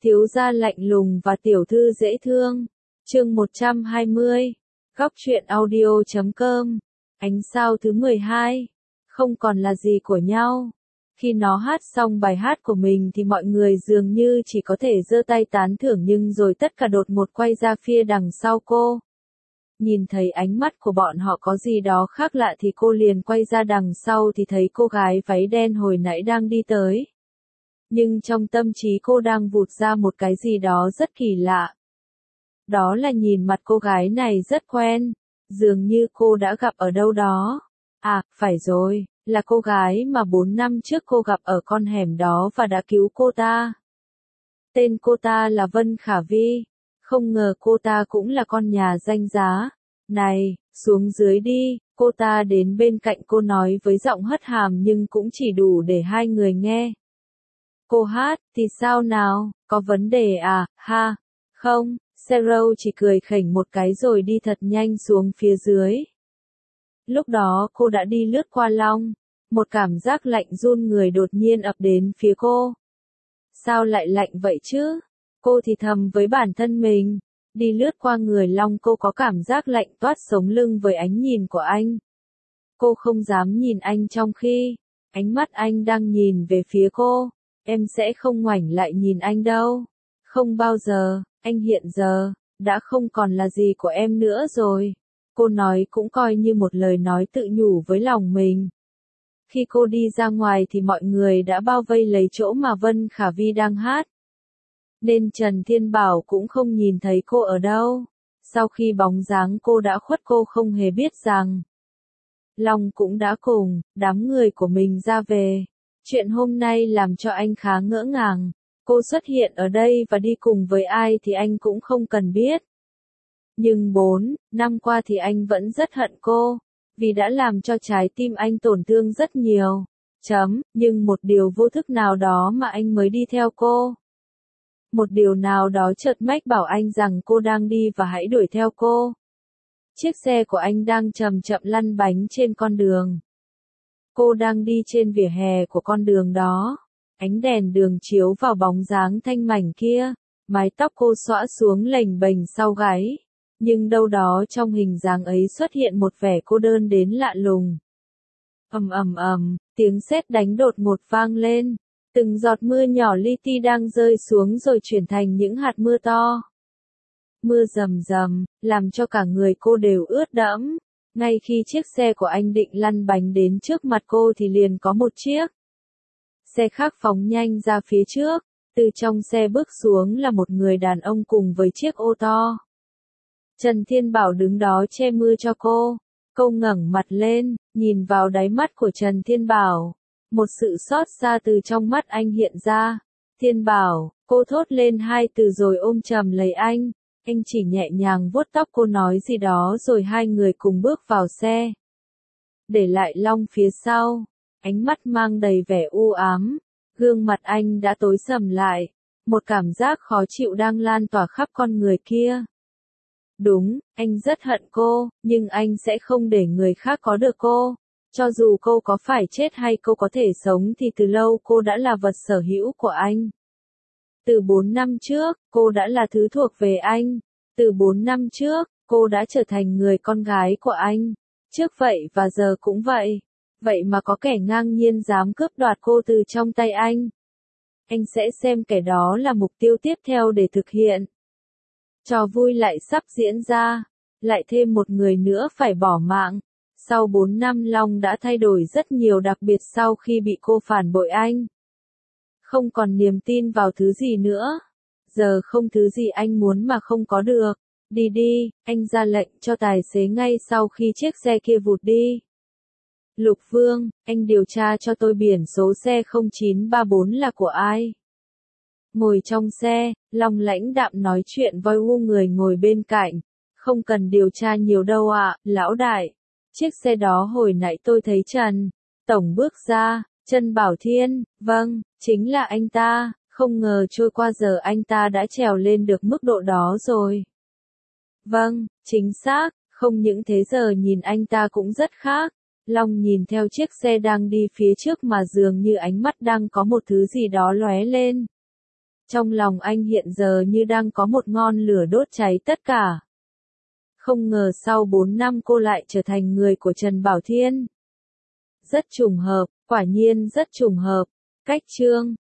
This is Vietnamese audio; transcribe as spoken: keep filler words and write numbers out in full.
thiếu gia lạnh lùng và tiểu thư dễ thương. Chương một trăm hai mươi. Góc truyện audio chấm com. Ánh sao thứ mười hai. Không còn là gì của nhau. Khi nó hát xong bài hát của mình thì mọi người dường như chỉ có thể giơ tay tán thưởng, nhưng rồi tất cả đột ngột quay ra phía đằng sau cô. Nhìn thấy ánh mắt của bọn họ có gì đó khác lạ thì cô liền quay ra đằng sau thì thấy cô gái váy đen hồi nãy đang đi tới. Nhưng trong tâm trí cô đang vụt ra một cái gì đó rất kỳ lạ. Đó là nhìn mặt cô gái này rất quen, dường như cô đã gặp ở đâu đó. À, phải rồi, là cô gái mà bốn năm trước cô gặp ở con hẻm đó và đã cứu cô ta. Tên cô ta là Vân Khả Vi, không ngờ cô ta cũng là con nhà danh giá. Này, xuống dưới đi, cô ta đến bên cạnh cô nói với giọng hất hàm nhưng cũng chỉ đủ để hai người nghe. Cô hát, thì sao nào, có vấn đề à, ha, không, Sero chỉ cười khỉnh một cái rồi đi thật nhanh xuống phía dưới. Lúc đó cô đã đi lướt qua Long, một cảm giác lạnh run người đột nhiên ập đến phía cô. Sao lại lạnh vậy chứ? Cô thì thầm với bản thân mình, đi lướt qua người Long cô có cảm giác lạnh toát sống lưng với ánh nhìn của anh. Cô không dám nhìn anh trong khi ánh mắt anh đang nhìn về phía cô. Em sẽ không ngoảnh lại nhìn anh đâu. Không bao giờ, anh hiện giờ đã không còn là gì của em nữa rồi. Cô nói cũng coi như một lời nói tự nhủ với lòng mình. Khi cô đi ra ngoài thì mọi người đã bao vây lấy chỗ mà Vân Khả Vi đang hát. Nên Trần Thiên Bảo cũng không nhìn thấy cô ở đâu. Sau khi bóng dáng cô đã khuất cô không hề biết rằng Long cũng đã cùng đám người của mình ra về. Chuyện hôm nay làm cho anh khá ngỡ ngàng. Cô xuất hiện ở đây và đi cùng với ai thì anh cũng không cần biết. Nhưng bốn năm qua thì anh vẫn rất hận cô, vì đã làm cho trái tim anh tổn thương rất nhiều. Chấm, nhưng một điều vô thức nào đó mà anh mới đi theo cô. Một điều nào đó chợt mách bảo anh rằng cô đang đi và hãy đuổi theo cô. Chiếc xe của anh đang chậm chậm lăn bánh trên con đường. Cô đang đi trên vỉa hè của con đường đó. Ánh đèn đường chiếu vào bóng dáng thanh mảnh kia. Mái tóc cô xõa xuống lềnh bềnh sau gáy. Nhưng đâu đó trong hình dáng ấy xuất hiện một vẻ cô đơn đến lạ lùng. Ầm ầm ầm, tiếng sét đánh đột ngột vang lên. Từng giọt mưa nhỏ li ti đang rơi xuống rồi chuyển thành những hạt mưa to. Mưa rầm rầm, làm cho cả người cô đều ướt đẫm. Ngay khi chiếc xe của anh định lăn bánh đến trước mặt cô thì liền có một chiếc xe khác phóng nhanh ra phía trước. Từ trong xe bước xuống là một người đàn ông cùng với chiếc ô to. Trần Thiên Bảo đứng đó che mưa cho cô. Cô ngẩng mặt lên, nhìn vào đáy mắt của Trần Thiên Bảo. Một sự xót xa từ trong mắt anh hiện ra. Thiên Bảo, cô thốt lên hai từ rồi ôm chầm lấy anh. Anh chỉ nhẹ nhàng vuốt tóc cô nói gì đó rồi hai người cùng bước vào xe. Để lại Long phía sau, ánh mắt mang đầy vẻ u ám. Gương mặt anh đã tối sầm lại. Một cảm giác khó chịu đang lan tỏa khắp con người kia. Đúng, anh rất hận cô, nhưng anh sẽ không để người khác có được cô. Cho dù cô có phải chết hay cô có thể sống thì từ lâu cô đã là vật sở hữu của anh. Từ bốn năm trước, cô đã là thứ thuộc về anh. Từ bốn năm trước, cô đã trở thành người con gái của anh. Trước vậy và giờ cũng vậy. Vậy mà có kẻ ngang nhiên dám cướp đoạt cô từ trong tay anh. Anh sẽ xem kẻ đó là mục tiêu tiếp theo để thực hiện. Trò vui lại sắp diễn ra. Lại thêm một người nữa phải bỏ mạng. Sau bốn năm Long đã thay đổi rất nhiều, đặc biệt sau khi bị cô phản bội anh. Không còn niềm tin vào thứ gì nữa. Giờ không thứ gì anh muốn mà không có được. Đi đi, anh ra lệnh cho tài xế ngay sau khi chiếc xe kia vụt đi. Lục Vương, anh điều tra cho tôi biển số xe không chín ba bốn là của ai. Ngồi trong xe, Long lãnh đạm nói chuyện với u người ngồi bên cạnh. Không cần điều tra nhiều đâu ạ, lão đại. Chiếc xe đó hồi nãy tôi thấy Trần Tổng bước ra. Trần Bảo Thiên, vâng, chính là anh ta. Không ngờ trôi qua giờ anh ta đã trèo lên được mức độ đó rồi. Vâng, chính xác, không những thế giờ nhìn anh ta cũng rất khác. Long nhìn theo chiếc xe đang đi phía trước mà dường như ánh mắt đang có một thứ gì đó lóe lên. Trong lòng anh hiện giờ như đang có một ngọn lửa đốt cháy tất cả. Không ngờ sau bốn năm cô lại trở thành người của Trần Bảo Thiên. Rất trùng hợp, quả nhiên rất trùng hợp. Cách chương